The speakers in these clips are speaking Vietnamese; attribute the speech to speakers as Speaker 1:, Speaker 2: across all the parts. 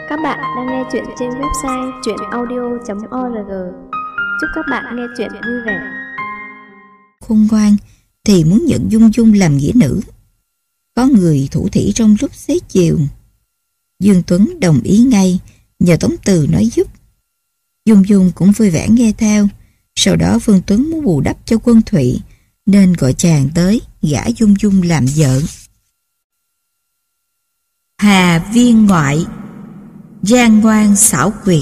Speaker 1: Các bạn đang nghe chuyện trên website truyệnaudio.org. Chúc các bạn nghe chuyện vui vẻ.
Speaker 2: Khôn ngoan thì muốn nhận Dung Dung làm nghĩa nữ. Có người thủ thỉ trong lúc xế chiều. Dương Tuấn đồng ý ngay, nhờ Tống Từ nói giúp. Dung Dung cũng vui vẻ nghe theo. Sau đó Vương Tuấn muốn bù đắp cho Quân Thụy nên gọi chàng tới gả Dung Dung làm vợ. Hà viên ngoại, gian ngoan xảo quyệt.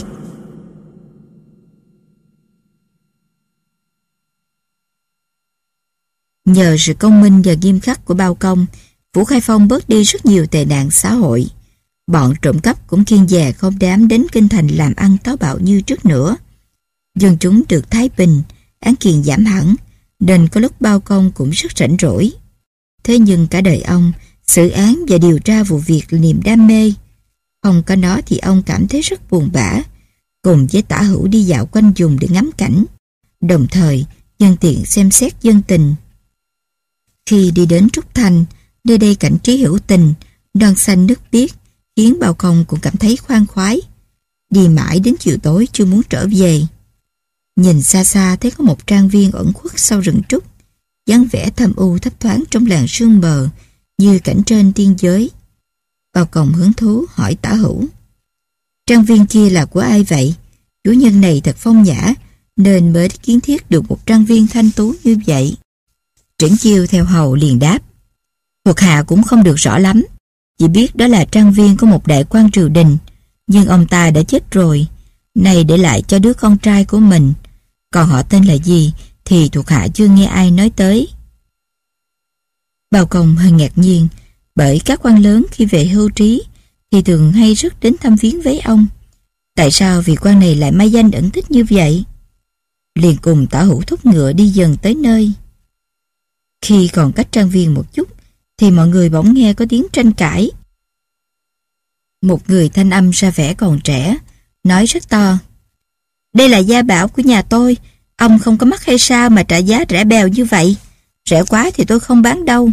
Speaker 2: Nhờ sự công minh và nghiêm khắc của Bao Công, Vũ Khai Phong bớt đi rất nhiều tệ nạn xã hội. Bọn trộm cắp cũng kiêng dè không dám đến kinh thành làm ăn táo bạo như trước nữa. Dân chúng được thái bình, án kiện giảm hẳn, nên có lúc Bao Công cũng rất rảnh rỗi. Thế nhưng cả đời ông, xử án và điều tra vụ việc là niềm đam mê. Không có nó thì ông cảm thấy rất buồn bã, cùng với Tả Hữu đi dạo quanh vùng để ngắm cảnh, đồng thời nhân tiện xem xét dân tình. Khi đi đến Trúc Thành, nơi đây cảnh trí hữu tình, non xanh nước biếc, khiến Bao Công cũng cảm thấy khoan khoái. Đi mãi đến chiều tối chưa muốn trở về. Nhìn xa xa thấy có một trang viên ẩn khuất sau rừng trúc, dáng vẻ thâm u thấp thoáng trong làn sương mờ, như cảnh trên tiên giới. Bao Công hứng thú hỏi Tả Hữu: trang viên kia là của ai vậy? Chủ nhân này thật phong nhã, nên mới kiến thiết được một trang viên thanh tú như vậy. Triển Chiêu theo hầu liền đáp: thuộc hạ cũng không được rõ lắm, chỉ biết đó là trang viên của một đại quan triều đình, nhưng ông ta đã chết rồi, nay để lại cho đứa con trai của mình. Còn họ tên là gì thì thuộc hạ chưa nghe ai nói tới. Bao Công hơi ngạc nhiên, bởi các quan lớn khi về hưu trí thì thường hay rất đến thăm viếng với ông. Tại sao vị quan này lại mai danh ẩn tích như vậy? Liền cùng Tả Hữu thúc ngựa đi dần tới nơi. Khi còn cách trang viên một chút thì mọi người bỗng nghe có tiếng tranh cãi. Một người thanh âm ra vẻ còn trẻ, nói rất to: đây là gia bảo của nhà tôi, ông không có mắt hay sao mà trả giá rẻ bèo như vậy? Rẻ quá thì tôi không bán đâu.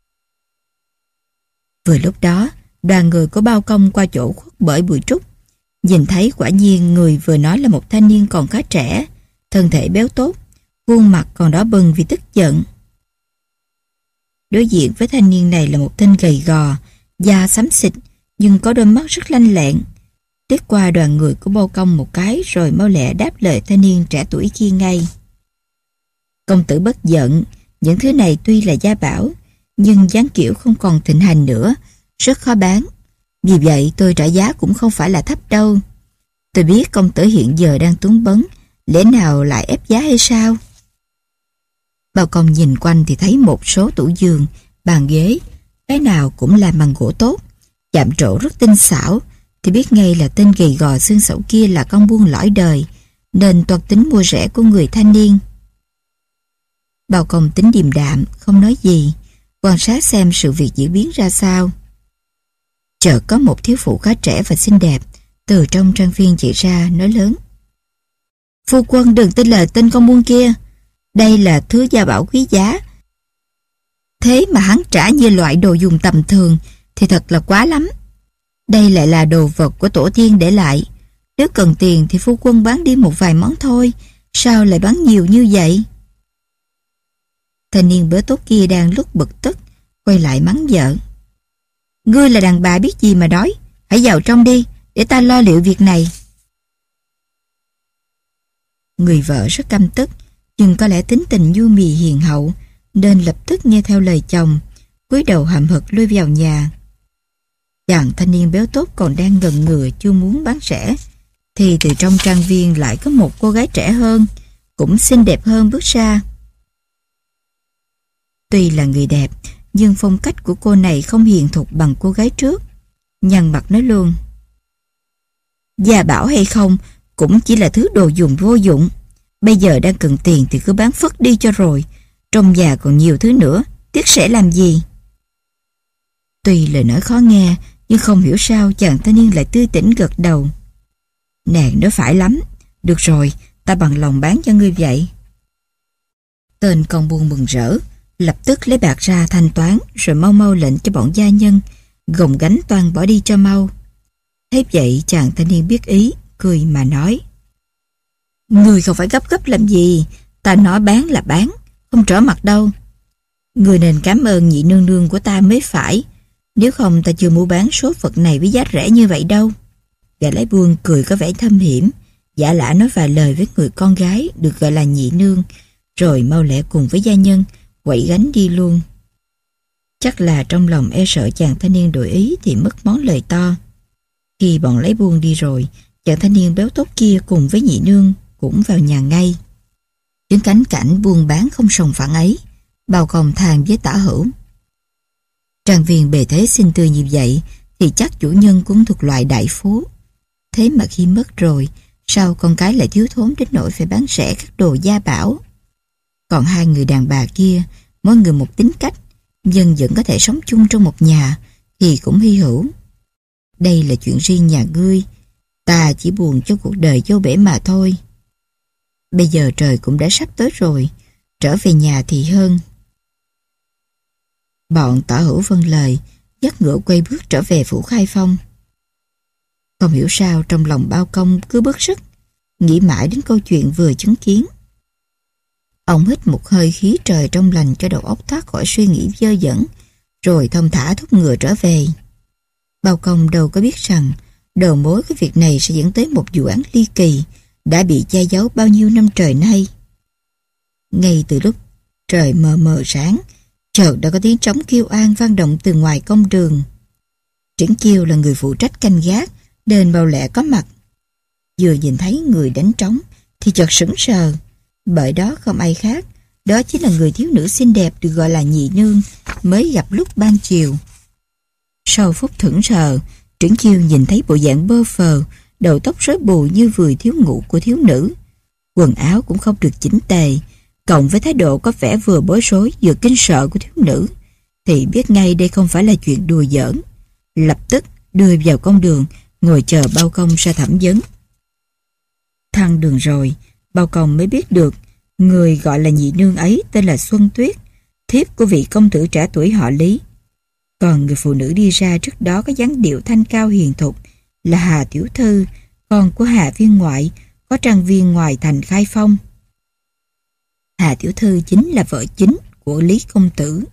Speaker 2: Vừa lúc đó, đoàn người của Bao Công qua chỗ khuất bởi bụi trúc, nhìn thấy quả nhiên người vừa nói là một thanh niên còn khá trẻ, thân thể béo tốt, khuôn mặt còn đỏ bừng vì tức giận. Đối diện với thanh niên này là một tên gầy gò, da xám xịt, nhưng có đôi mắt rất lanh lẹn. Liếc qua đoàn người của Bao Công một cái rồi mau lẹ đáp lời thanh niên trẻ tuổi kia ngay: công tử bất giận, những thứ này tuy là gia bảo, nhưng dáng kiểu không còn thịnh hành nữa, rất khó bán. Vì vậy tôi trả giá cũng không phải là thấp đâu. Tôi biết công tử hiện giờ đang túng bấn, lẽ nào lại ép giá hay sao? Bao Công nhìn quanh thì thấy một số tủ giường, bàn ghế, cái nào cũng làm bằng gỗ tốt, chạm trổ rất tinh xảo, thì biết ngay là tên gầy gò xương xẩu kia là con buôn lõi đời, nên toan tính mua rẻ của người thanh niên. Bao Công tính điềm đạm, không nói gì, quan sát xem sự việc diễn biến ra sao. Chợt có một thiếu phụ khá trẻ và xinh đẹp từ trong trang viên chạy ra, nói lớn: phu quân đừng tin lời tên con buôn kia, đây là thứ gia bảo quý giá. Thế mà hắn trả như loại đồ dùng tầm thường thì thật là quá lắm. Đây lại là đồ vật của tổ tiên để lại. Nếu cần tiền thì phu quân bán đi một vài món thôi, sao lại bán nhiều như vậy? Thanh niên bớ tốt kia đang lúc bực tức, quay lại mắng vợ: ngươi là đàn bà biết gì mà đói, hãy vào trong đi, để ta lo liệu việc này. Người vợ rất căm tức, nhưng có lẽ tính tình nhu mì hiền hậu, nên lập tức nghe theo lời chồng, cúi đầu hậm hực lui vào nhà. Chàng thanh niên béo tốt còn đang ngần ngừ chưa muốn bán rẻ, thì từ trong trang viên lại có một cô gái trẻ hơn, cũng xinh đẹp hơn bước ra. Tuy là người đẹp, nhưng phong cách của cô này không hiền thục bằng cô gái trước. Nhăn mặt nói luôn: gia bảo hay không cũng chỉ là thứ đồ dùng vô dụng. Bây giờ đang cần tiền thì cứ bán phất đi cho rồi. Trong nhà còn nhiều thứ nữa, tiếc sẽ làm gì? Tuy lời nói khó nghe, nhưng không hiểu sao chàng thanh niên lại tươi tỉnh gật đầu. Nàng nói phải lắm. Được rồi, ta bằng lòng bán cho ngươi vậy. Tên con buôn mừng rỡ, lập tức lấy bạc ra thanh toán, rồi mau mau lệnh cho bọn gia nhân gồng gánh toan bỏ đi cho mau. Thế vậy chàng thanh niên biết ý, cười mà nói: Người không phải gấp gấp làm gì, ta nói bán là bán, không trở mặt đâu. Người nên cảm ơn nhị nương nương của ta mới phải, nếu không ta chưa mua bán số vật này với giá rẻ như vậy đâu. Gã lái buôn cười có vẻ thâm hiểm, giả lả nói vài lời với người con gái được gọi là nhị nương, rồi mau lẹ cùng với gia nhân quậy gánh đi luôn. Chắc là trong lòng e sợ chàng thanh niên đổi ý thì mất món lời to. Khi bọn lấy buôn đi rồi, chàng thanh niên béo tốt kia cùng với nhị nương cũng vào nhà ngay. Đến cánh cảnh buôn bán không sòng phẳng ấy, Bao Công than với Tả Hữu: Trang viên bề thế xinh tươi như vậy thì chắc chủ nhân cũng thuộc loại đại phú. Thế mà khi mất rồi, sao con cái lại thiếu thốn đến nỗi phải bán rẻ các đồ gia bảo? Còn hai người đàn bà kia, mỗi người một tính cách, nhưng vẫn có thể sống chung trong một nhà thì cũng hy hữu. Đây là chuyện riêng nhà ngươi, ta chỉ buồn cho cuộc đời vô bể mà thôi. Bây giờ trời cũng đã sắp tới rồi, trở về nhà thì hơn. Bọn Tả Hữu vâng lời, dắt ngựa quay bước trở về phủ Khai Phong. Không hiểu sao trong lòng Bao Công cứ bức rứt, nghĩ mãi đến câu chuyện vừa chứng kiến. Ông hít một hơi khí trời trong lành cho đầu óc thoát khỏi suy nghĩ dơ dẫn, rồi thong thả thúc ngựa trở về. Bao Công đâu có biết rằng đầu mối cái việc này sẽ dẫn tới một vụ án ly kỳ đã bị che giấu bao nhiêu năm trời nay. Ngay từ lúc trời mờ mờ sáng, chợt đã có tiếng trống kêu oan vang động từ ngoài công đường. Triển Chiêu là người phụ trách canh gác, nên mau lẹ có mặt. Vừa nhìn thấy người đánh trống thì chợt sững sờ, bởi đó không ai khác, đó chính là người thiếu nữ xinh đẹp được gọi là nhị nương mới gặp lúc ban chiều. Sau phút thẫn sờ, Triển Chiêu nhìn thấy bộ dạng bơ phờ, đầu tóc rối bù như vừa thiếu ngủ của thiếu nữ. Quần áo cũng không được chỉnh tề, cộng với thái độ có vẻ vừa bối rối vừa kinh sợ của thiếu nữ, thì biết ngay đây không phải là chuyện đùa giỡn. Lập tức đưa vào công đường, ngồi chờ Bao Công ra thẩm vấn. Thăng đường rồi, Bao Công mới biết được người gọi là nhị nương ấy tên là Xuân Tuyết, thiếp của vị công tử trẻ tuổi họ Lý. Còn người phụ nữ đi ra trước đó có dáng điệu thanh cao hiền thục là Hà Tiểu Thư, con của Hà viên ngoại, có trang viên ngoài thành Khai Phong. Hà Tiểu Thư chính là vợ chính của Lý công tử.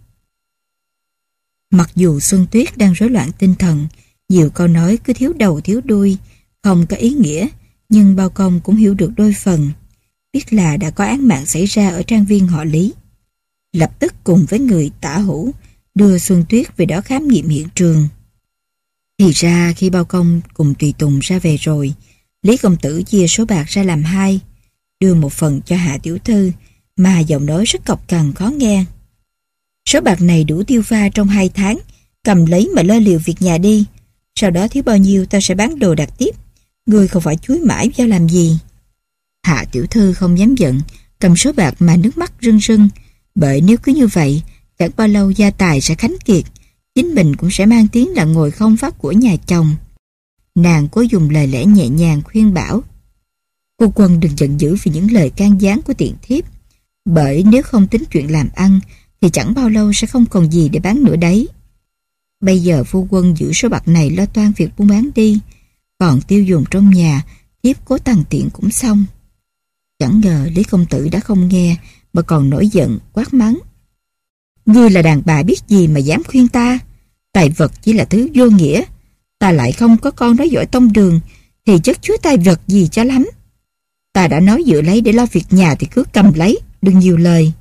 Speaker 2: Mặc dù Xuân Tuyết đang rối loạn tinh thần, nhiều câu nói cứ thiếu đầu thiếu đuôi, không có ý nghĩa, nhưng Bao Công cũng hiểu được đôi phần, biết là đã có án mạng xảy ra ở trang viên họ Lý. Lập tức cùng với người Tả Hữu đưa Xuân Tuyết về đó khám nghiệm hiện trường. Thì ra khi Bao Công cùng tùy tùng ra về rồi, Lý công tử chia số bạc ra làm hai, đưa một phần cho Hạ Tiểu Thư, mà giọng nói rất cộc cằn khó nghe. Số bạc này đủ tiêu pha trong 2 tháng, cầm lấy mà lo liệu việc nhà đi. Sau đó thiếu bao nhiêu ta sẽ bán đồ đặt tiếp, ngươi không phải chuối mãi vào làm gì. Hạ Tiểu Thư không dám giận, cầm số bạc mà nước mắt rưng rưng, bởi nếu cứ như vậy, chẳng bao lâu gia tài sẽ khánh kiệt, chính mình cũng sẽ mang tiếng là ngồi không pháp của nhà chồng. Nàng cố dùng lời lẽ nhẹ nhàng khuyên bảo: Cô Quân đừng giận dữ vì những lời can gián của tiện thiếp, bởi nếu không tính chuyện làm ăn thì chẳng bao lâu sẽ không còn gì để bán nữa đấy. Bây giờ phu quân giữ số bạc này lo toan việc buôn bán đi, còn tiêu dùng trong nhà thiếp cố tằn tiện cũng xong. Chẳng ngờ Lý công tử đã không nghe mà còn nổi giận quát mắng: Ngươi là đàn bà biết gì mà dám khuyên ta? Tài vật chỉ là thứ vô nghĩa, ta lại không có con nói giỏi tông đường, thì chất chứa tài vật gì cho lắm. Ta đã nói giữ lấy để lo việc nhà thì cứ cầm lấy, đừng nhiều lời.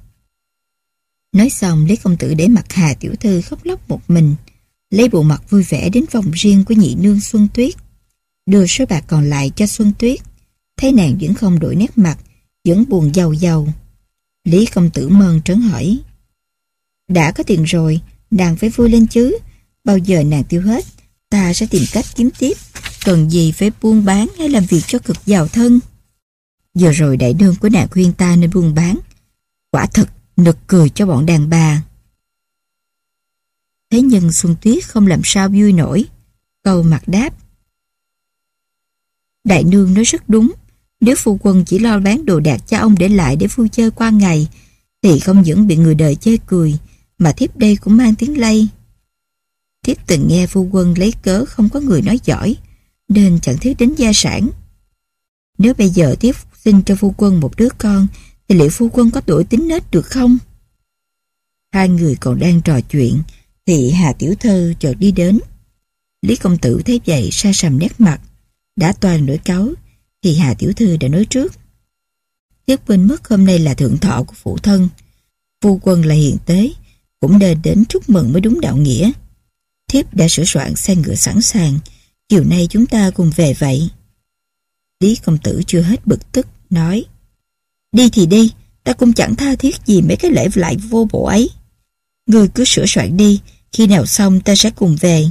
Speaker 2: Nói xong, Lý công tử để mặt Hà Tiểu Thư khóc lóc một mình, lấy bộ mặt vui vẻ đến phòng riêng của nhị nương Xuân Tuyết, đưa số bạc còn lại cho Xuân Tuyết. Thấy nàng vẫn không đổi nét mặt, vẫn buồn giàu giàu. Lý công tử mơn trớn hỏi: Đã có tiền rồi, nàng phải vui lên chứ. Bao giờ nàng tiêu hết, ta sẽ tìm cách kiếm tiếp, cần gì phải buôn bán hay làm việc cho cực giàu thân. Giờ rồi đại nương của nàng khuyên ta nên buôn bán, quả thật nực cười cho bọn đàn bà. Thế nhưng Xuân Tuyết không làm sao vui nổi, câu mặt đáp: Đại nương nói rất đúng, nếu phu quân chỉ lo bán đồ đạc cho ông để lại để vui chơi qua ngày, thì không những bị người đời chê cười, mà thiếp đây cũng mang tiếng lây. Thiếp từng nghe phu quân lấy cớ không có người nói giỏi, nên chẳng thiếu đến gia sản. Nếu bây giờ Thiếp sinh cho phu quân một đứa con, thì liệu phu quân có tuổi tính nết được không? Hai người còn đang trò chuyện, thì Hà Tiểu Thư chợt đi đến. Lý công tử thấy vậy sa sầm nét mặt, đã toàn nổi cáu, thì Hà Tiểu Thư đã nói trước. Thiếp quên mất hôm nay là thượng thọ của phụ thân, phu quân là hiền tế, cũng nên đến chúc mừng mới đúng đạo nghĩa. Thiếp đã sửa soạn xe ngựa sẵn sàng, chiều nay chúng ta cùng về vậy. Lý công tử chưa hết bực tức, nói: Đi thì đi, ta cũng chẳng tha thiết gì mấy cái lễ lại vô bổ ấy. Ngươi cứ sửa soạn đi, khi nào xong ta sẽ cùng về.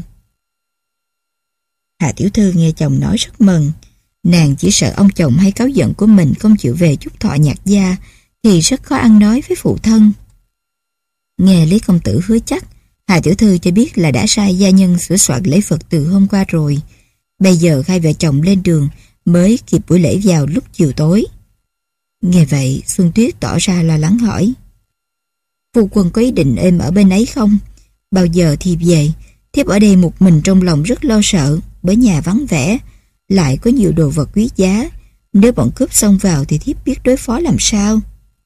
Speaker 2: Hà Tiểu Thư nghe chồng nói rất mừng. Nàng chỉ sợ ông chồng hay cáu giận của mình không chịu về chúc thọ nhạc gia, thì rất khó ăn nói với phụ thân. Nghe Lý công tử hứa chắc, Hà Tiểu Thư cho biết là đã sai gia nhân sửa soạn lễ vật từ hôm qua rồi. Bây giờ hai vợ chồng lên đường mới kịp buổi lễ vào lúc chiều tối. Nghe vậy, Xuân Tuyết tỏ ra lo lắng hỏi: Phu quân có ý định êm ở bên ấy không? Bao giờ thì về? Thiếp ở đây một mình trong lòng rất lo sợ, bởi nhà vắng vẻ, lại có nhiều đồ vật quý giá. Nếu bọn cướp xông vào thì thiếp biết đối phó làm sao?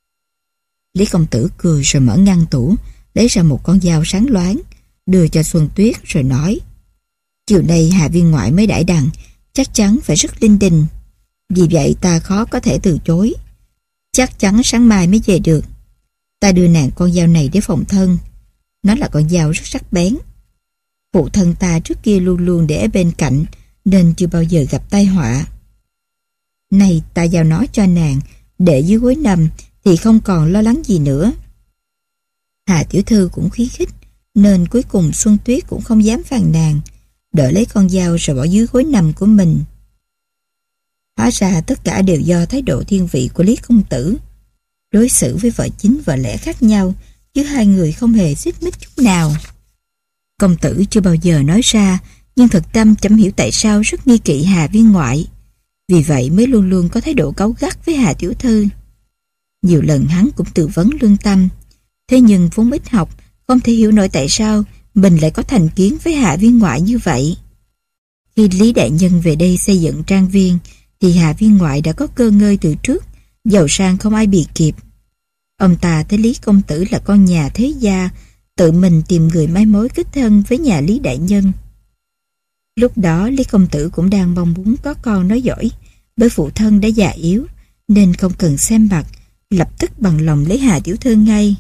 Speaker 2: Lý công tử cười rồi mở ngăn tủ, lấy ra một con dao sáng loáng, đưa cho Xuân Tuyết rồi nói: Chiều nay Hà viên ngoại mới đãi đằng, chắc chắn phải rất linh đình. Vì vậy ta khó có thể từ chối. Chắc chắn sáng mai mới về được. Ta đưa nàng con dao này để phòng thân. Nó là con dao rất sắc bén. Phụ thân ta trước kia luôn luôn để ở bên cạnh, nên chưa bao giờ gặp tai họa. Nay ta giao nó cho nàng, để dưới gối nằm thì không còn lo lắng gì nữa. Hà Tiểu Thư cũng khuyến khích, nên cuối cùng Xuân Tuyết cũng không dám phàn nàn, đỡ lấy con dao rồi bỏ dưới gối nằm của mình. Hóa ra tất cả đều do thái độ thiên vị của Lý công tử. Đối xử với vợ chính vợ lẽ khác nhau, chứ hai người không hề xích mích chút nào. Công tử chưa bao giờ nói ra, nhưng thật tâm chẳng hiểu tại sao rất nghi kỵ Hà viên ngoại. Vì vậy mới luôn luôn có thái độ cáu gắt với Hà Tiểu Thư. Nhiều lần hắn cũng tư vấn lương tâm, thế nhưng vốn ít học, không thể hiểu nổi tại sao mình lại có thành kiến với Hà viên ngoại như vậy. Khi Lý đại nhân về đây xây dựng trang viên, thì Hà viên ngoại đã có cơ ngơi từ trước, giàu sang không ai bì kịp. Ông ta thấy Lý công tử là con nhà thế gia, tự mình tìm người mai mối kết thân với nhà Lý đại nhân. Lúc đó Lý công tử cũng đang mong muốn có con nói giỏi, bởi phụ thân đã già yếu, nên không cần xem mặt, lập tức bằng lòng lấy Hà Tiểu Thư ngay.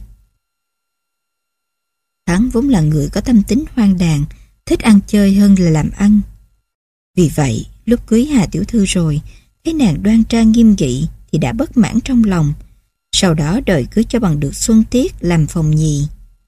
Speaker 2: Hắn vốn là người có tâm tính hoang đàn, thích ăn chơi hơn là làm ăn. Vì vậy, lúc cưới Hà Tiểu Thư rồi, thấy nàng đoan trang nghiêm nghị thì đã bất mãn trong lòng. Sau đó đòi cưới cho bằng được Xuân Tiết làm phòng nhì.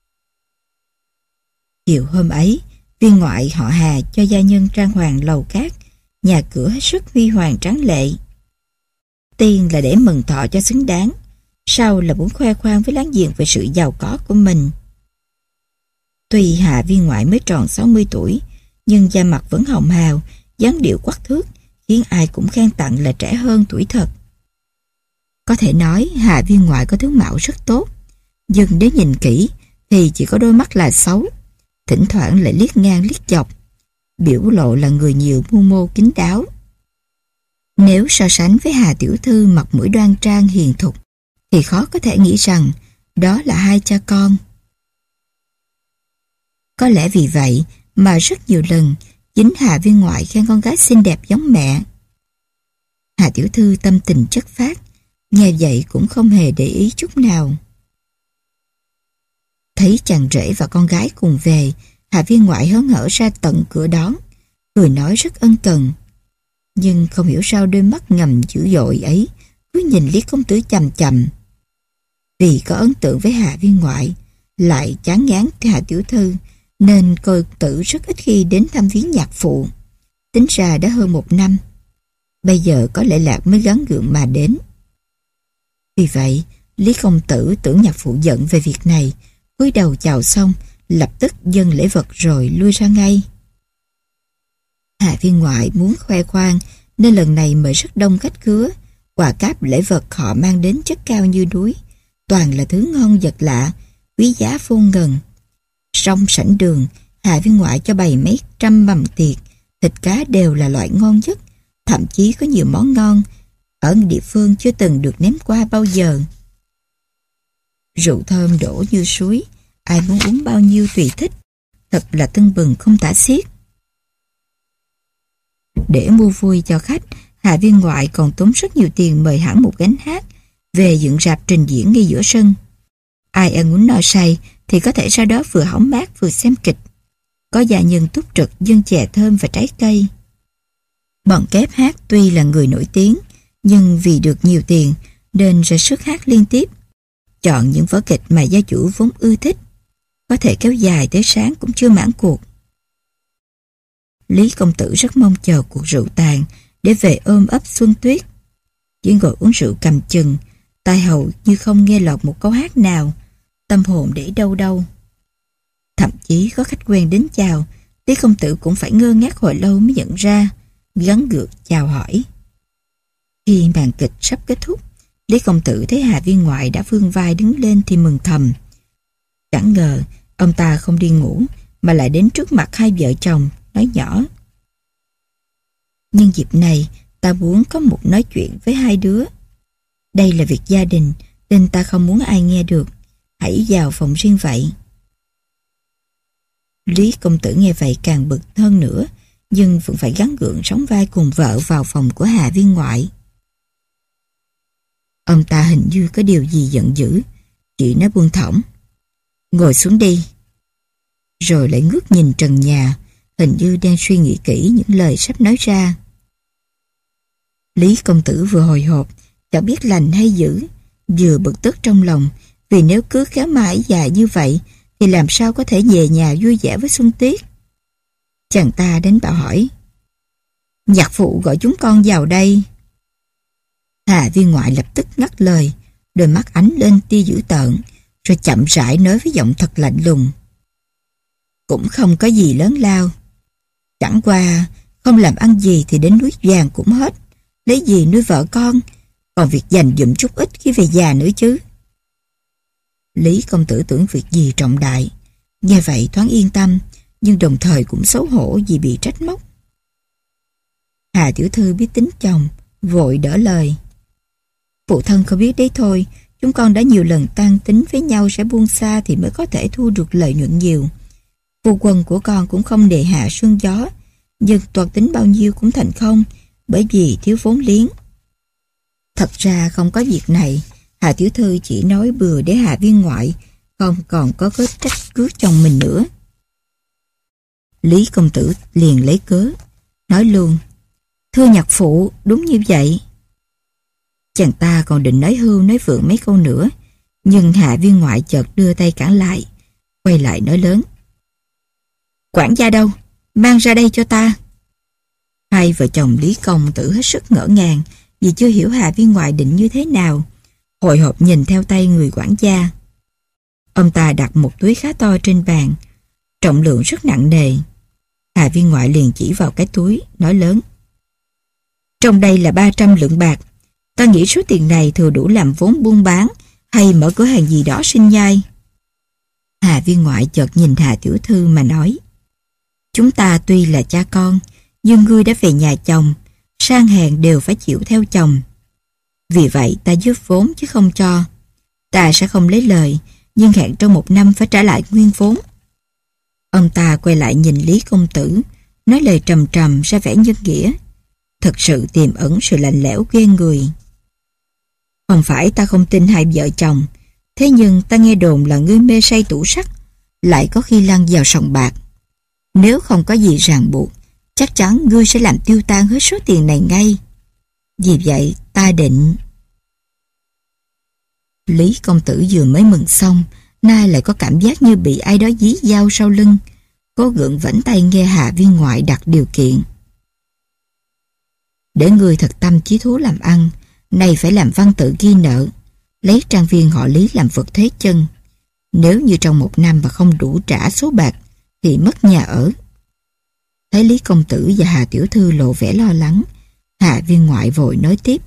Speaker 2: Chiều hôm ấy, viên ngoại họ Hà cho gia nhân trang hoàng lầu cát, nhà cửa hết sức huy hoàng tráng lệ. Tiên là để mừng thọ cho xứng đáng, sau là muốn khoe khoang với láng giềng về sự giàu có của mình. Tuy Hà viên ngoại mới tròn 60 tuổi, nhưng da mặt vẫn hồng hào, dáng điệu quắc thước, khiến ai cũng khen tặng là trẻ hơn tuổi thật. Có thể nói Hà viên ngoại có tướng mạo rất tốt, nhưng nếu nhìn kỹ thì chỉ có đôi mắt là xấu, thỉnh thoảng lại liếc ngang liếc dọc, biểu lộ là người nhiều mưu mô kín đáo. Nếu so sánh với Hà Tiểu Thư mặt mũi đoan trang hiền thục, thì khó có thể nghĩ rằng đó là hai cha con. Có lẽ vì vậy mà rất nhiều lần chính Hà viên ngoại khen con gái xinh đẹp giống mẹ. Hà Tiểu Thư tâm tình chất phác, nghe vậy cũng không hề để ý chút nào. Thấy chàng rể và con gái cùng về, Hà viên ngoại hớn hở ra tận cửa đón, cười nói rất ân cần. Nhưng không hiểu sao đôi mắt ngầm dữ dội ấy cứ nhìn Lý công tử chằm chằm. Vì có ấn tượng với Hà viên ngoại, lại chán ngán Hà Tiểu Thư, nên công tử rất ít khi đến thăm viếng nhạc phụ. Tính ra đã hơn 1 năm. Bây giờ có lẽ Lạc mới gắng gượng mà đến. Vì vậy, Lý công tử tưởng nhạc phụ giận về việc này, cúi đầu chào xong, lập tức dâng lễ vật rồi lui ra ngay. Hà viên ngoại muốn khoe khoang, nên lần này mời rất đông khách khứa. Quà cáp lễ vật họ mang đến chất cao như núi, toàn là thứ ngon vật lạ, quý giá vô ngần. Trong sảnh đường, Hà viên ngoại cho bày mấy trăm mâm tiệc, thịt cá đều là loại ngon nhất, thậm chí có nhiều món ngon ở địa phương chưa từng được nếm qua bao giờ. Rượu thơm đổ như suối, ai muốn uống bao nhiêu tùy thích, thật là tưng bừng không tả xiết. Để mua vui cho khách, Hà viên ngoại còn tốn rất nhiều tiền mời hẳn một gánh hát về dựng rạp trình diễn ngay giữa sân. Ai ăn uống no say thì có thể ra đó vừa hóng mát vừa xem kịch. Có gia nhân túc trực dâng chè thơm và trái cây. Bọn kép hát tuy là người nổi tiếng, nhưng vì được nhiều tiền nên ra sức hát liên tiếp. Chọn những vở kịch mà gia chủ vốn ưa thích, có thể kéo dài tới sáng cũng chưa mãn cuộc. Lý công tử rất mong chờ cuộc rượu tàn để về ôm ấp Xuân Tuyết. Chỉ ngồi uống rượu cầm chừng, tai hầu như không nghe lọt một câu hát nào, tâm hồn để đâu đâu. Thậm chí có khách quen đến chào, Lý công tử cũng phải ngơ ngác hồi lâu mới nhận ra, gắng gượng chào hỏi. Khi màn kịch sắp kết thúc, Lý công tử thấy Hà viên ngoại đã vươn vai đứng lên thì mừng thầm. Chẳng ngờ ông ta không đi ngủ mà lại đến trước mặt hai vợ chồng nói nhỏ: "Nhân dịp này ta muốn có một nói chuyện với hai đứa. Đây là việc gia đình nên ta không muốn ai nghe được. Hãy vào phòng riêng vậy." Lý công tử nghe vậy càng bực hơn nữa, nhưng vẫn phải gắng gượng sóng vai cùng vợ vào phòng của Hà viên ngoại. Ông ta hình như có điều gì giận dữ, chỉ nói buông thõng: "Ngồi xuống đi." Rồi lại ngước nhìn trần nhà, hình như đang suy nghĩ kỹ những lời sắp nói ra. Lý công tử vừa hồi hộp, chẳng biết lành hay dữ, vừa bực tức trong lòng, vì nếu cứ kéo mãi dài như vậy thì làm sao có thể về nhà vui vẻ với Xuân Tuyết. Chàng ta đến bảo hỏi: "Nhạc phụ gọi chúng con vào đây." Hà viên ngoại lập tức ngắt lời, đôi mắt ánh lên tia dữ tợn, rồi chậm rãi nói với giọng thật lạnh lùng: "Cũng không có gì lớn lao. Chẳng qua không làm ăn gì thì đến núi vàng cũng hết, lấy gì nuôi vợ con, còn việc dành dụm chút ít khi về già nữa chứ." Lý công tử tưởng việc gì trọng đại, nghe vậy thoáng yên tâm, nhưng đồng thời cũng xấu hổ vì bị trách móc. Hà tiểu thư biết tính chồng, vội đỡ lời: "Phụ thân không biết đấy thôi, chúng con đã nhiều lần tan tính với nhau sẽ buông xa thì mới có thể thu được lợi nhuận nhiều. Phu quân của con cũng không nề hạ sương gió, nhưng toan tính bao nhiêu cũng thành không, bởi vì thiếu vốn liếng." Thật ra không có việc này, Hà tiểu thư chỉ nói bừa để Hà viên ngoại không còn có cớ trách cứ chồng mình nữa. Lý công tử liền lấy cớ, nói luôn: "Thưa nhạc phụ, đúng như vậy." Chàng ta còn định nói hưu nói vượng mấy câu nữa, nhưng Hạ viên ngoại chợt đưa tay cản lại, quay lại nói lớn: "Quản gia đâu? Mang ra đây cho ta." Hai vợ chồng Lý công tử hết sức ngỡ ngàng vì chưa hiểu Hạ viên ngoại định như thế nào, hồi hộp nhìn theo tay người quản gia. Ông ta đặt một túi khá to trên bàn, trọng lượng rất nặng nề. Hạ viên ngoại liền chỉ vào cái túi, nói lớn: "Trong đây là 300 lượng bạc. Ta nghĩ số tiền này thừa đủ làm vốn buôn bán hay mở cửa hàng gì đó sinh nhai." Hạ viên ngoại chợt nhìn Hạ tiểu thư mà nói: "Chúng ta tuy là cha con, nhưng ngươi đã về nhà chồng, sang hèn đều phải chịu theo chồng. Vì vậy ta giúp vốn chứ không cho. Ta sẽ không lấy lời, nhưng hẹn trong 1 năm phải trả lại nguyên vốn." Ông ta quay lại nhìn Lý công tử, nói lời trầm trầm ra vẻ nhân nghĩa, thật sự tiềm ẩn sự lạnh lẽo ghê người. "Không phải ta không tin hai vợ chồng, thế nhưng ta nghe đồn là ngươi mê say tủ sắt, lại có khi lăn vào sòng bạc. Nếu không có gì ràng buộc, chắc chắn ngươi sẽ làm tiêu tan hết số tiền này ngay. Vì vậy ta định..." Lý công tử vừa mới mừng xong, nay lại có cảm giác như bị ai đó dí dao sau lưng, cố gượng vẫy tay nghe Hạ viên ngoại đặt điều kiện: "Để ngươi thật tâm chí thú làm ăn, này phải làm văn tự ghi nợ, lấy trang viên họ Lý làm vật thế chân. Nếu như trong 1 năm mà không đủ trả số bạc thì mất nhà ở." Thấy Lý công tử và Hà tiểu thư lộ vẻ lo lắng, Hạ viên ngoại vội nói tiếp: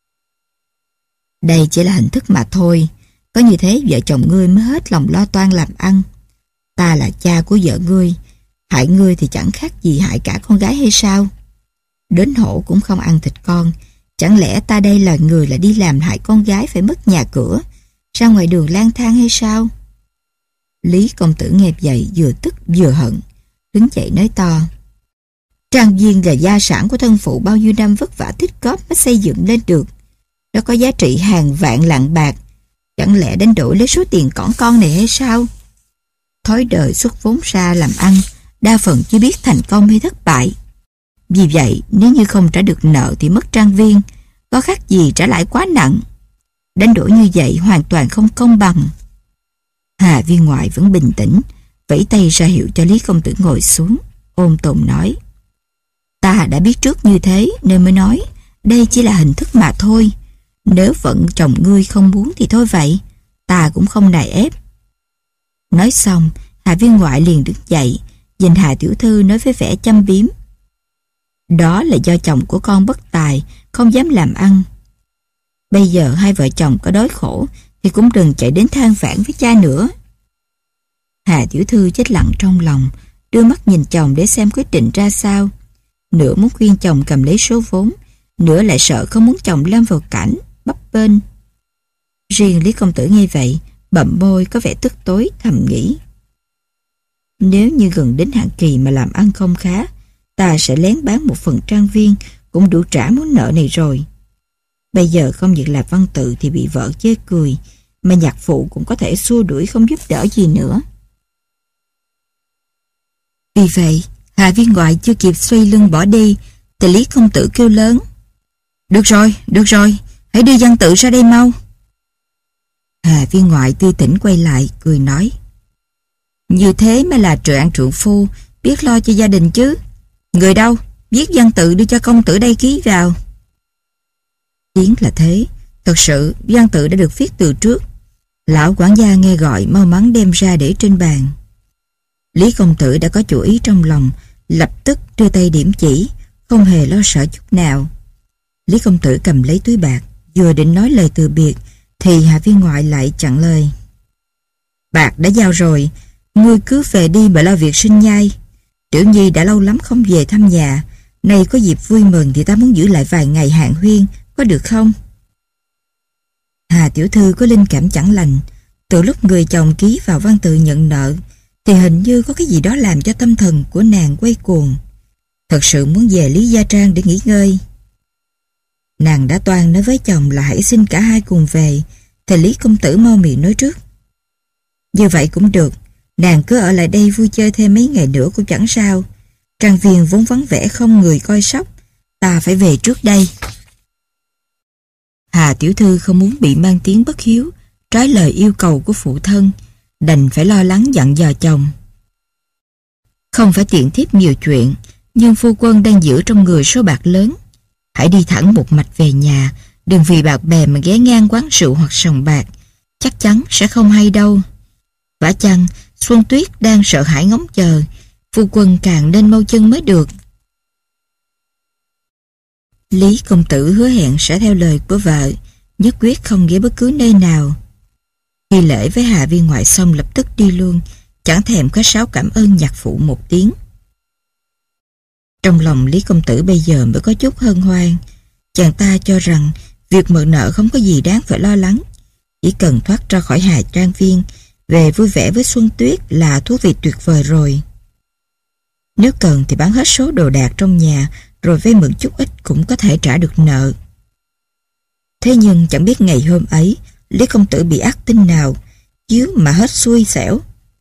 Speaker 2: "Đây chỉ là hình thức mà thôi, có như thế vợ chồng ngươi mới hết lòng lo toan làm ăn. Ta là cha của vợ ngươi, Hại ngươi thì chẳng khác gì hại cả con gái hay sao? Đến hổ cũng không ăn thịt con. Chẳng lẽ ta đây là người là đi làm hại con gái phải mất nhà cửa, ra ngoài đường lang thang hay sao? Lý công tử nghe vậy vừa tức vừa hận, đứng dậy nói to: Trang viên là gia sản của thân phụ bao nhiêu năm vất vả tích góp mới xây dựng lên được. Nó có giá trị hàng vạn lạng bạc, chẳng lẽ đánh đổi lấy số tiền cỏn con này hay sao? Thói đời xuất vốn ra làm ăn, đa phần chưa biết thành công hay thất bại. Vì vậy, nếu như không trả được nợ thì mất trang viên, có khác gì trả lãi quá nặng. Đánh đổi như vậy hoàn toàn không công bằng. Hà viên ngoại vẫn bình tĩnh, vẫy tay ra hiệu cho Lý công tử ngồi xuống, ôn tồn nói: Ta đã biết trước như thế nên mới nói đây chỉ là hình thức mà thôi. Nếu vẫn chồng ngươi không muốn thì thôi vậy, ta cũng không nài ép. Nói xong, Hà viên ngoại liền đứng dậy, nhìn Hà tiểu thư nói với vẻ châm biếm: Đó là do chồng của con bất tài, không dám làm ăn. Bây giờ hai vợ chồng có đói khổ thì cũng đừng chạy đến than vãn với cha nữa. Hà tiểu thư chết lặng trong lòng, đưa mắt nhìn chồng để xem quyết định ra sao. Nửa muốn khuyên chồng cầm lấy số vốn, nửa lại sợ không muốn chồng lâm vào cảnh bấp bênh. Riêng Lý công tử nghe vậy, bậm môi có vẻ tức tối, thầm nghĩ: Nếu như gần đến hạn kỳ mà làm ăn không khá, ta sẽ lén bán một phần trang viên cũng đủ trả món nợ này rồi. Bây giờ không việc làm văn tự thì bị vợ chê cười, mà nhạc phụ cũng có thể xua đuổi không giúp đỡ gì nữa. Vì vậy, Hà viên ngoại chưa kịp xoay lưng bỏ đi thì Lý công tử kêu lớn: Được rồi, hãy đưa văn tự ra đây mau. Hà viên ngoại tươi tỉnh quay lại, cười nói: Như thế mới là trượng trượng phu, biết lo cho gia đình chứ. Người đâu, viết văn tự đưa cho công tử đây ký vào. Tiếng là thế, thật sự văn tự đã được viết từ trước. Lão quản gia nghe gọi mau mắn đem ra để trên bàn. Lý công tử đã có chủ ý trong lòng, lập tức đưa tay điểm chỉ, không hề lo sợ chút nào. Lý công tử cầm lấy túi bạc, vừa định nói lời từ biệt thì Hà viên ngoại lại chặn lời: Bạc đã giao rồi, ngươi cứ về đi mà lo việc sinh nhai. Tiểu nhi đã lâu lắm không về thăm nhà, nay có dịp vui mừng thì ta muốn giữ lại vài ngày hàn huyên, có được không? Hà tiểu thư có linh cảm chẳng lành, từ lúc người chồng ký vào văn tự nhận nợ thì hình như có cái gì đó làm cho tâm thần của nàng quay cuồng. Thật sự muốn về Lý Gia Trang để nghỉ ngơi. Nàng đã toan nói với chồng là hãy xin cả hai cùng về, thì Lý công tử mau miệng nói trước: Như vậy cũng được, nàng cứ ở lại đây vui chơi thêm mấy ngày nữa cũng chẳng sao. Trang viên vốn vắng vẻ không người coi sóc, ta phải về trước đây. Hà tiểu thư không muốn bị mang tiếng bất hiếu, trái lời yêu cầu của phụ thân, đành phải lo lắng dặn dò chồng: Không phải tiện thiếp nhiều chuyện, nhưng phu quân đang giữ trong người số bạc lớn. Hãy đi thẳng một mạch về nhà, đừng vì bạc bè mà ghé ngang quán rượu hoặc sòng bạc, chắc chắn sẽ không hay đâu. Vả chăng Xuân Tuyết đang sợ hãi ngóng chờ, phu quân càng nên mau chân mới được. Lý công tử hứa hẹn sẽ theo lời của vợ, nhất quyết không ghé bất cứ nơi nào. Khi lễ với Hà viên ngoại xong lập tức đi luôn, chẳng thèm khách sáo cảm ơn nhạc phụ một tiếng. Trong lòng Lý công tử bây giờ mới có chút hân hoan. Chàng ta cho rằng việc mượn nợ không có gì đáng phải lo lắng, chỉ cần thoát ra khỏi Hà Trang viên, về vui vẻ với Xuân Tuyết là thú vị tuyệt vời rồi. Nếu cần thì bán hết số đồ đạc trong nhà rồi vay mượn chút ít cũng có thể trả được nợ. Thế nhưng chẳng biết ngày hôm ấy Lý công tử bị ác tinh nào chiếu mà hết xui xẻo.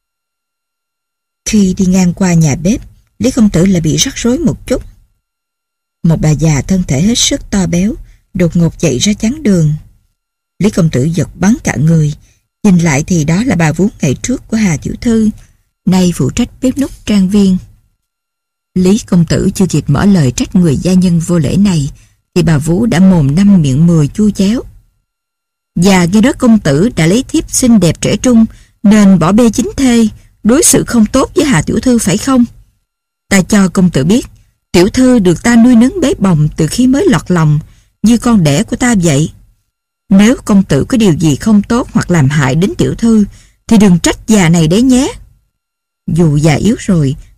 Speaker 2: Khi đi ngang qua nhà bếp, Lý công tử lại bị rắc rối một chút. Một bà già thân thể hết sức to béo đột ngột chạy ra chắn đường. Lý công tử giật bắn cả người, nhìn lại thì đó là bà Vú ngày trước của Hà tiểu thư, nay phụ trách bếp núc trang viên. Lý công tử chưa kịp mở lời trách người gia nhân vô lễ này thì bà Vú đã mồm năm miệng 10 chu chéo. Và nghe nói công tử đã lấy thiếp xinh đẹp trẻ trung nên bỏ bê chính thê, đối xử không tốt với Hà tiểu thư phải không? Ta cho công tử biết, tiểu thư được ta nuôi nấng bế bồng từ khi mới lọt lòng, như con đẻ của ta vậy. Nếu công tử có điều gì không tốt hoặc làm hại đến tiểu thư thì đừng trách già này đấy nhé. Dù già yếu rồi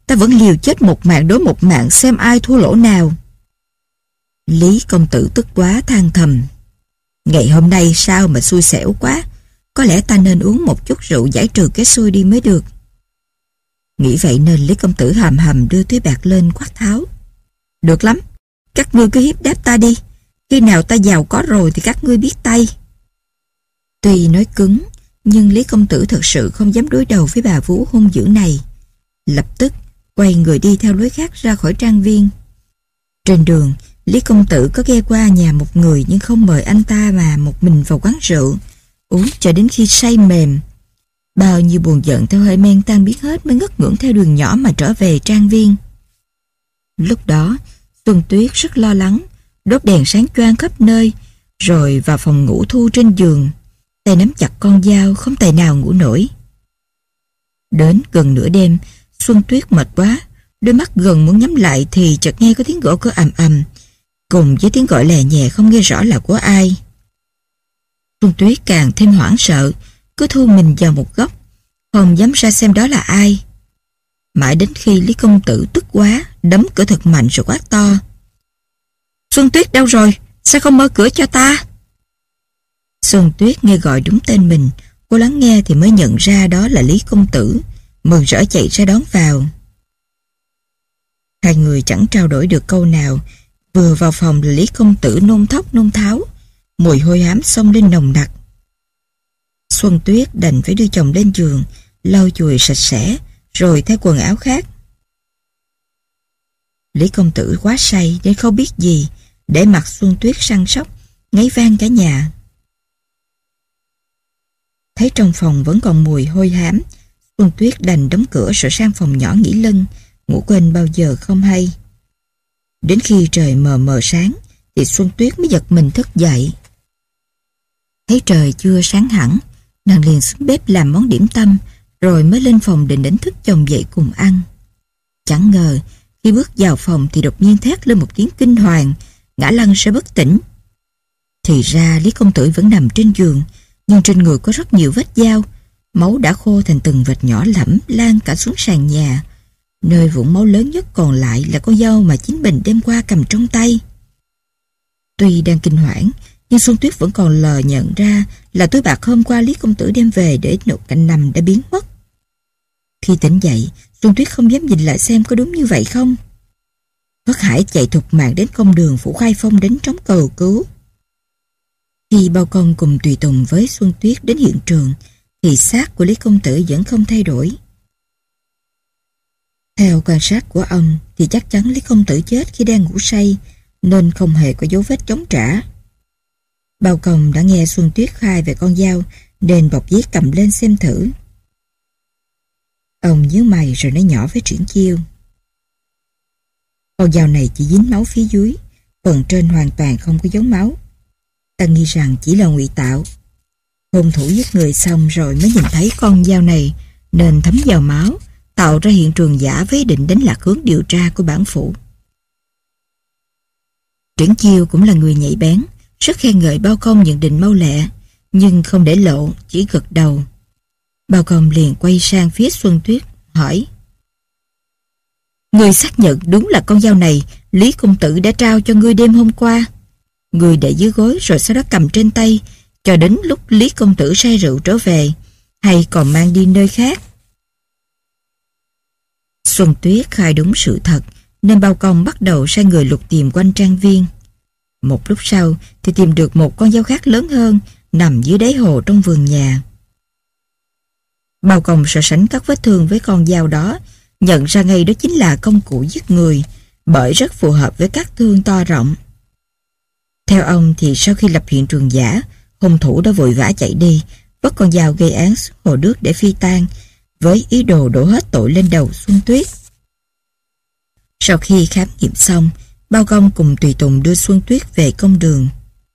Speaker 2: ta vẫn liều chết một mạng đối một mạng xem ai thua lỗ nào. Lý công tử tức quá than thầm. Ngày hôm nay sao mà xui xẻo quá. Có lẽ ta nên uống một chút rượu giải trừ cái xui đi mới được. Nghĩ vậy nên Lý công tử hàm hầm đưa túi bạc lên quát tháo. Được lắm, các ngươi cứ hiếp đáp ta đi. Khi nào ta giàu có rồi thì các ngươi biết tay. Tuy nói cứng, nhưng Lý công tử thật sự không dám đối đầu với bà vú hung dữ này. Lập tức quay người đi theo lối khác ra khỏi trang viên. Trên đường, Lý công tử có ghé qua nhà một người nhưng không mời anh ta mà một mình vào quán rượu, uống cho đến khi say mềm. Bao nhiêu buồn giận theo hơi men tan biến hết mới ngất ngưỡng theo đường nhỏ mà trở về trang viên. Lúc đó, Xuân Tuyết rất lo lắng, đốt đèn sáng choang khắp nơi, rồi vào phòng ngủ thu trên giường, tay nắm chặt con dao không tài nào ngủ nổi. Đến gần nửa đêm, Xuân Tuyết mệt quá, đôi mắt gần muốn nhắm lại thì chợt nghe có tiếng gõ cửa ầm ầm, cùng với tiếng gọi lè nhẹ không nghe rõ là của ai. Xuân Tuyết càng thêm hoảng sợ, cứ thu mình vào một góc, không dám ra xem đó là ai. Mãi đến khi Lý công tử tức quá, đấm cửa thật mạnh rồi quát to. Xuân Tuyết đâu rồi? Sao không mở cửa cho ta? Xuân Tuyết nghe gọi đúng tên mình, cô lắng nghe thì mới nhận ra đó là Lý công tử, mừng rỡ chạy ra đón vào. Hai người chẳng trao đổi được câu nào, vừa vào phòng là Lý công tử nôn thốc nôn tháo, mùi hôi hám xông lên nồng nặc. Xuân Tuyết đành phải đưa chồng lên giường, lau chùi sạch sẽ, rồi thay quần áo khác. Lý công tử quá say nên không biết gì, để mặc Xuân Tuyết săn sóc, ngáy vang cả nhà. Thấy trong phòng vẫn còn mùi hôi hám, Xuân Tuyết đành đóng cửa rồi sang phòng nhỏ nghỉ lưng, ngủ quên bao giờ không hay. Đến khi trời mờ mờ sáng thì Xuân Tuyết mới giật mình thức dậy. Thấy trời chưa sáng hẳn, nàng liền xuống bếp làm món điểm tâm, rồi mới lên phòng định đánh thức chồng dậy cùng ăn. Chẳng ngờ khi bước vào phòng thì đột nhiên thét lên một tiếng kinh hoàng, ngã lăn ra bất tỉnh. Thì ra Lý công tử vẫn nằm trên giường, nhưng trên người có rất nhiều vết dao, máu đã khô thành từng vệt nhỏ lẫm lan cả xuống sàn nhà. Nơi vũng máu lớn nhất còn lại là con dao mà Chính Bình đêm qua cầm trong tay. Tuy đang kinh hoảng, nhưng Xuân Tuyết vẫn còn lờ nhận ra là túi bạc hôm qua Lý công tử đem về để nộp canh nằm đã biến mất. Khi tỉnh dậy, Xuân Tuyết không dám nhìn lại xem có đúng như vậy không. Bất Hải chạy thục mạng đến công đường Phủ Khai Phong đến trống cầu cứu. Khi Bao Công cùng tùy tùng với Xuân Tuyết đến hiện trường, thì xác của Lý công tử vẫn không thay đổi. Theo quan sát của ông thì chắc chắn Lý công tử chết khi đang ngủ say, nên không hề có dấu vết chống trả. Bao Công đã nghe Xuân Tuyết khai về con dao, nên bọc giấy cầm lên xem thử. Ông nhíu mày rồi nói nhỏ với Triển Chiêu. Con dao này chỉ dính máu phía dưới, phần trên hoàn toàn không có dấu máu. Ta nghi rằng chỉ là ngụy tạo. Hung thủ giết người xong rồi mới nhìn thấy con dao này, nên thấm vào máu, tạo ra hiện trường giả với ý định đánh lạc hướng điều tra của bản phủ. Triển Chiêu cũng là người nhạy bén, rất khen ngợi Bao Công nhận định mau lẹ, nhưng không để lộ, chỉ gật đầu. Bao Công liền quay sang phía Xuân Tuyết, hỏi. Người xác nhận đúng là con dao này Lý công tử đã trao cho ngươi đêm hôm qua. Người để dưới gối rồi sau đó cầm trên tay, cho đến lúc Lý công tử say rượu trở về, hay còn mang đi nơi khác? Xuân Tuyết khai đúng sự thật, nên Bao Công bắt đầu sai người lục tìm quanh trang viên. Một lúc sau thì tìm được một con dao khác lớn hơn, nằm dưới đáy hồ trong vườn nhà. Bao Công so sánh các vết thương với con dao đó, nhận ra ngay đó chính là công cụ giết người, bởi rất phù hợp với các thương to rộng. Theo ông thì sau khi lập hiện trường giả, hung thủ đã vội vã chạy đi, vứt con dao gây án xuống hồ nước để phi tang, với ý đồ đổ hết tội lên đầu Xuân Tuyết. Sau khi khám nghiệm xong, Bao Công cùng tùy tùng đưa Xuân Tuyết về công đường.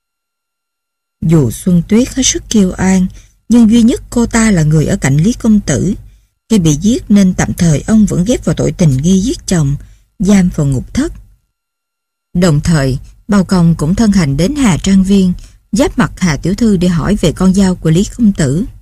Speaker 2: Dù Xuân Tuyết hết sức kêu oan, nhưng duy nhất cô ta là người ở cạnh Lý công tử. Khi bị giết nên tạm thời ông vẫn ghép vào tội tình nghi giết chồng, giam vào ngục thất. Đồng thời, Bao Công cũng thân hành đến Hà Trang Viên, giáp mặt Hà tiểu thư để hỏi về con dao của Lý công tử.